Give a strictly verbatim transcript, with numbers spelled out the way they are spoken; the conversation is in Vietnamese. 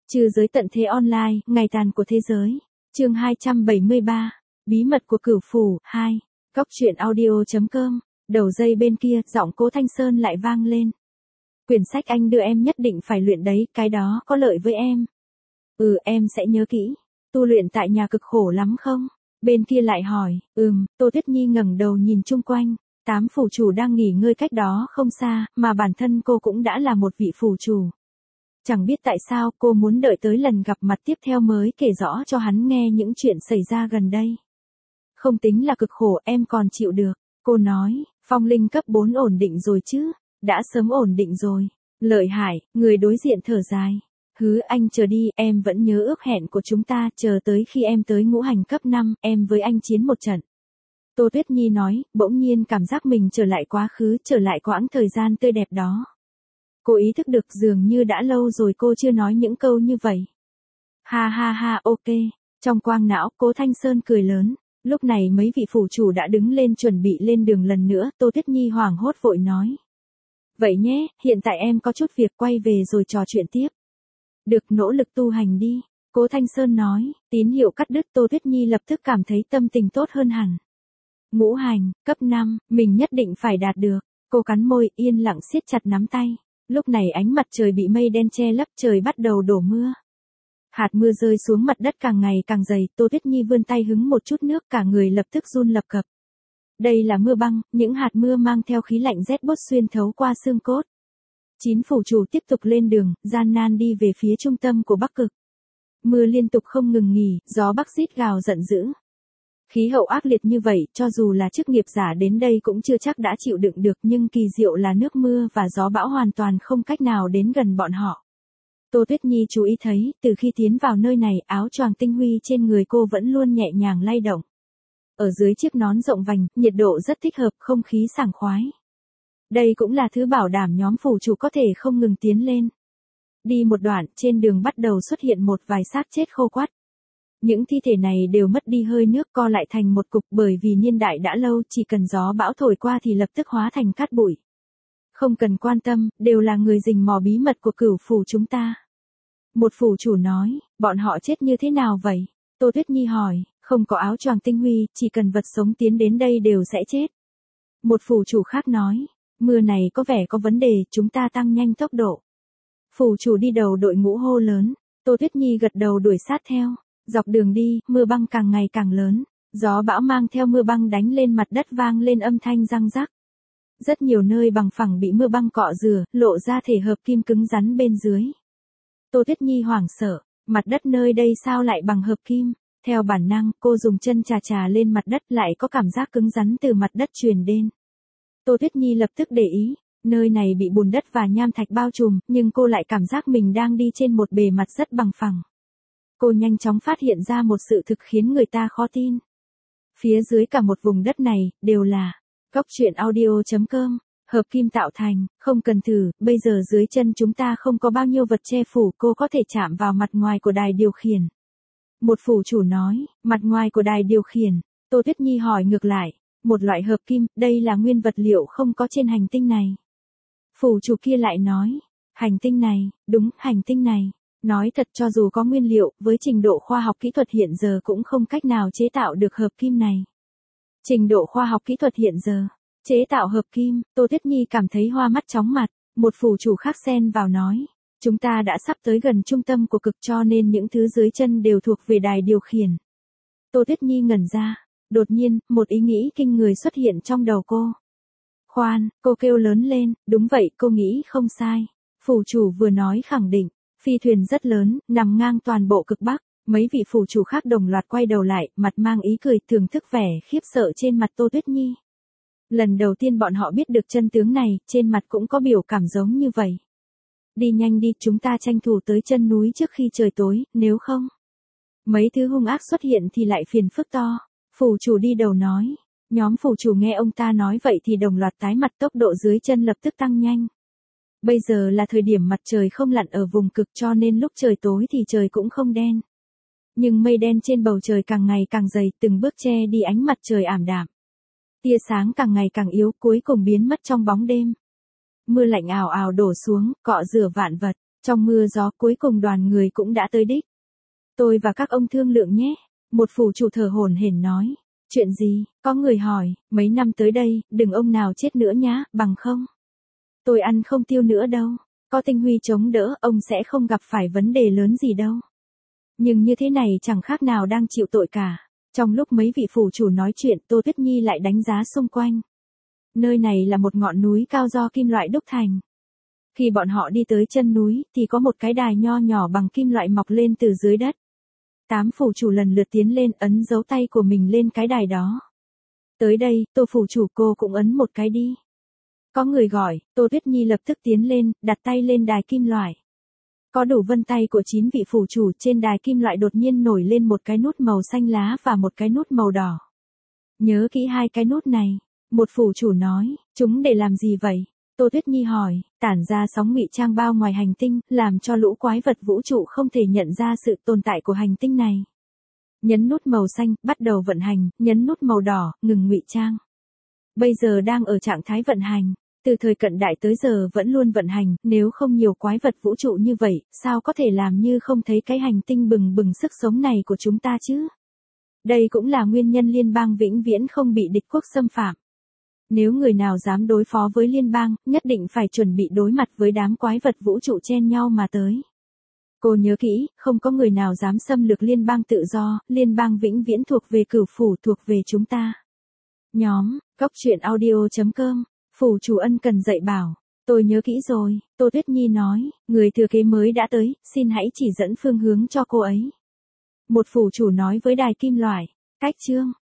Trừ giới tận thế online, ngày tàn của thế giới. Chương hai trăm bảy mươi ba. Bí mật của cửu phủ, hai. Cóc truyện audio chấm com. Đầu dây bên kia, giọng Cố Thanh Sơn lại vang lên. Quyển sách anh đưa em nhất định phải luyện đấy, cái đó có lợi với em. Ừ, em sẽ nhớ kỹ. Tu luyện tại nhà cực khổ lắm không? Bên kia lại hỏi. Ừm, Tô Tuyết Nhi ngẩng đầu nhìn chung quanh. Tám phủ chủ đang nghỉ ngơi cách đó không xa, mà bản thân cô cũng đã là một vị phủ chủ. Chẳng biết tại sao cô muốn đợi tới lần gặp mặt tiếp theo mới kể rõ cho hắn nghe những chuyện xảy ra gần đây. Không tính là cực khổ, em còn chịu được. Cô nói, phong linh cấp bốn ổn định rồi chứ? Đã sớm ổn định rồi. Lợi hại, người đối diện thở dài. Hứ, anh chờ đi, em vẫn nhớ ước hẹn của chúng ta, chờ tới khi em tới ngũ hành cấp năm, em với anh chiến một trận. Tô Tuyết Nhi nói, bỗng nhiên cảm giác mình trở lại quá khứ, trở lại quãng thời gian tươi đẹp đó. Cô ý thức được dường như đã lâu rồi cô chưa nói những câu như vậy. Ha ha ha, ok. Trong quang não, Cố Thanh Sơn cười lớn. Lúc này mấy vị phủ chủ đã đứng lên chuẩn bị lên đường lần nữa, Tô Tuyết Nhi hoảng hốt vội nói. Vậy nhé, hiện tại em có chút việc, quay về rồi trò chuyện tiếp. Được, nỗ lực tu hành đi. Cố Thanh Sơn nói, tín hiệu cắt đứt. Tô Tuyết Nhi lập tức cảm thấy tâm tình tốt hơn hẳn. Ngũ hành, cấp năm, mình nhất định phải đạt được. Cô cắn môi, yên lặng siết chặt nắm tay. Lúc này ánh mặt trời bị mây đen che lấp, trời bắt đầu đổ mưa. Hạt mưa rơi xuống mặt đất càng ngày càng dày, Tô Tuyết Nhi vươn tay hứng một chút nước, cả người lập tức run lập cập. Đây là mưa băng, những hạt mưa mang theo khí lạnh rét buốt xuyên thấu qua xương cốt. Chín phủ chủ tiếp tục lên đường, gian nan đi về phía trung tâm của Bắc Cực. Mưa liên tục không ngừng nghỉ, gió bắc rít gào giận dữ. Khí hậu ác liệt như vậy, cho dù là chức nghiệp giả đến đây cũng chưa chắc đã chịu đựng được, nhưng kỳ diệu là nước mưa và gió bão hoàn toàn không cách nào đến gần bọn họ. Tô Tuyết Nhi chú ý thấy, từ khi tiến vào nơi này, áo choàng tinh huy trên người cô vẫn luôn nhẹ nhàng lay động. Ở dưới chiếc nón rộng vành, nhiệt độ rất thích hợp, không khí sảng khoái. Đây cũng là thứ bảo đảm nhóm phủ chủ có thể không ngừng tiến lên. Đi một đoạn, trên đường bắt đầu xuất hiện một vài xác chết khô quắt. Những thi thể này đều mất đi hơi nước, co lại thành một cục, bởi vì niên đại đã lâu, chỉ cần gió bão thổi qua thì lập tức hóa thành cát bụi. Không cần quan tâm, đều là người rình mò bí mật của cửu phủ chúng ta. Một phủ chủ nói, bọn họ chết như thế nào vậy? Tô Tuyết Nhi hỏi, không có áo choàng tinh huy, chỉ cần vật sống tiến đến đây đều sẽ chết. Một phủ chủ khác nói, mưa này có vẻ có vấn đề, chúng ta tăng nhanh tốc độ. Phủ chủ đi đầu đội ngũ hô lớn, Tô Tuyết Nhi gật đầu đuổi sát theo. Dọc đường đi, mưa băng càng ngày càng lớn, gió bão mang theo mưa băng đánh lên mặt đất vang lên âm thanh răng rắc. Rất nhiều nơi bằng phẳng bị mưa băng cọ rửa, lộ ra thể hợp kim cứng rắn bên dưới. Tô Tuyết Nhi hoảng sợ, mặt đất nơi đây sao lại bằng hợp kim? Theo bản năng, cô dùng chân chà chà lên mặt đất, lại có cảm giác cứng rắn từ mặt đất truyền đến. Tô Tuyết Nhi lập tức để ý, nơi này bị bùn đất và nham thạch bao trùm, nhưng cô lại cảm giác mình đang đi trên một bề mặt rất bằng phẳng. Cô nhanh chóng phát hiện ra một sự thực khiến người ta khó tin. Phía dưới cả một vùng đất này, đều là cóc truyện audio chấm com, hợp kim tạo thành, không cần thử, bây giờ dưới chân chúng ta không có bao nhiêu vật che phủ, cô có thể chạm vào mặt ngoài của đài điều khiển. Một phủ chủ nói, mặt ngoài của đài điều khiển. Tô Tuyết Nhi hỏi ngược lại, một loại hợp kim, đây là nguyên vật liệu không có trên hành tinh này. Phủ chủ kia lại nói, hành tinh này, đúng, hành tinh này. Nói thật, cho dù có nguyên liệu, với trình độ khoa học kỹ thuật hiện giờ cũng không cách nào chế tạo được hợp kim này. Trình độ khoa học kỹ thuật hiện giờ, chế tạo hợp kim, Tô Tuyết Nhi cảm thấy hoa mắt chóng mặt. Một phủ chủ khác xen vào nói, chúng ta đã sắp tới gần trung tâm của cực, cho nên những thứ dưới chân đều thuộc về đài điều khiển. Tô Tuyết Nhi ngẩn ra, đột nhiên, một ý nghĩ kinh người xuất hiện trong đầu cô. Khoan, cô kêu lớn lên, đúng vậy, cô nghĩ không sai. Phủ chủ vừa nói khẳng định. Phi thuyền rất lớn, nằm ngang toàn bộ cực Bắc, mấy vị phủ chủ khác đồng loạt quay đầu lại, mặt mang ý cười, thưởng thức vẻ khiếp sợ trên mặt Tô Tuyết Nhi. Lần đầu tiên bọn họ biết được chân tướng này, trên mặt cũng có biểu cảm giống như vậy. Đi nhanh đi, chúng ta tranh thủ tới chân núi trước khi trời tối, nếu không. Mấy thứ hung ác xuất hiện thì lại phiền phức to. Phủ chủ đi đầu nói. Nhóm phủ chủ nghe ông ta nói vậy thì đồng loạt tái mặt, tốc độ dưới chân lập tức tăng nhanh. Bây giờ là thời điểm mặt trời không lặn ở vùng cực, cho nên lúc trời tối thì trời cũng không đen. Nhưng mây đen trên bầu trời càng ngày càng dày, từng bước che đi ánh mặt trời ảm đạm. Tia sáng càng ngày càng yếu, cuối cùng biến mất trong bóng đêm. Mưa lạnh ào ào đổ xuống, cọ rửa vạn vật. Trong mưa gió cuối cùng đoàn người cũng đã tới đích. Tôi và các ông thương lượng nhé. Một phủ chủ thở hổn hển nói. Chuyện gì? Có người hỏi, mấy năm tới đây, đừng ông nào chết nữa nhá, bằng không. Tôi ăn không tiêu nữa đâu. Có Tinh Huy chống đỡ, ông sẽ không gặp phải vấn đề lớn gì đâu. Nhưng như thế này chẳng khác nào đang chịu tội cả. Trong lúc mấy vị phủ chủ nói chuyện, Tô Tuyết Nhi lại đánh giá xung quanh. Nơi này là một ngọn núi cao do kim loại đúc thành. Khi bọn họ đi tới chân núi, thì có một cái đài nho nhỏ bằng kim loại mọc lên từ dưới đất. Tám phủ chủ lần lượt tiến lên ấn dấu tay của mình lên cái đài đó. Tới đây, Tô phủ chủ cô cũng ấn một cái đi. Có người gọi, Tô Tuyết Nhi lập tức tiến lên, đặt tay lên đài kim loại. Có đủ vân tay của chín vị phủ chủ, trên đài kim loại đột nhiên nổi lên một cái nút màu xanh lá và một cái nút màu đỏ. Nhớ kỹ hai cái nút này. Một phủ chủ nói, chúng để làm gì vậy? Tô Tuyết Nhi hỏi, tản ra sóng ngụy trang bao ngoài hành tinh, làm cho lũ quái vật vũ trụ không thể nhận ra sự tồn tại của hành tinh này. Nhấn nút màu xanh, bắt đầu vận hành, nhấn nút màu đỏ, ngừng ngụy trang. Bây giờ đang ở trạng thái vận hành. Từ thời cận đại tới giờ vẫn luôn vận hành, nếu không nhiều quái vật vũ trụ như vậy, sao có thể làm như không thấy cái hành tinh bừng bừng sức sống này của chúng ta chứ? Đây cũng là nguyên nhân liên bang vĩnh viễn không bị địch quốc xâm phạm. Nếu người nào dám đối phó với liên bang, nhất định phải chuẩn bị đối mặt với đám quái vật vũ trụ chen nhau mà tới. Cô nhớ kỹ, không có người nào dám xâm lược liên bang tự do, liên bang vĩnh viễn thuộc về cửu phủ, thuộc về chúng ta. Nhóm, góc truyện audio chấm com, phủ chủ ân cần dạy bảo. Tôi nhớ kỹ rồi, Tô Tuyết Nhi nói, người thừa kế mới đã tới, xin hãy chỉ dẫn phương hướng cho cô ấy. Một phủ chủ nói với đài kim loại, cách chương.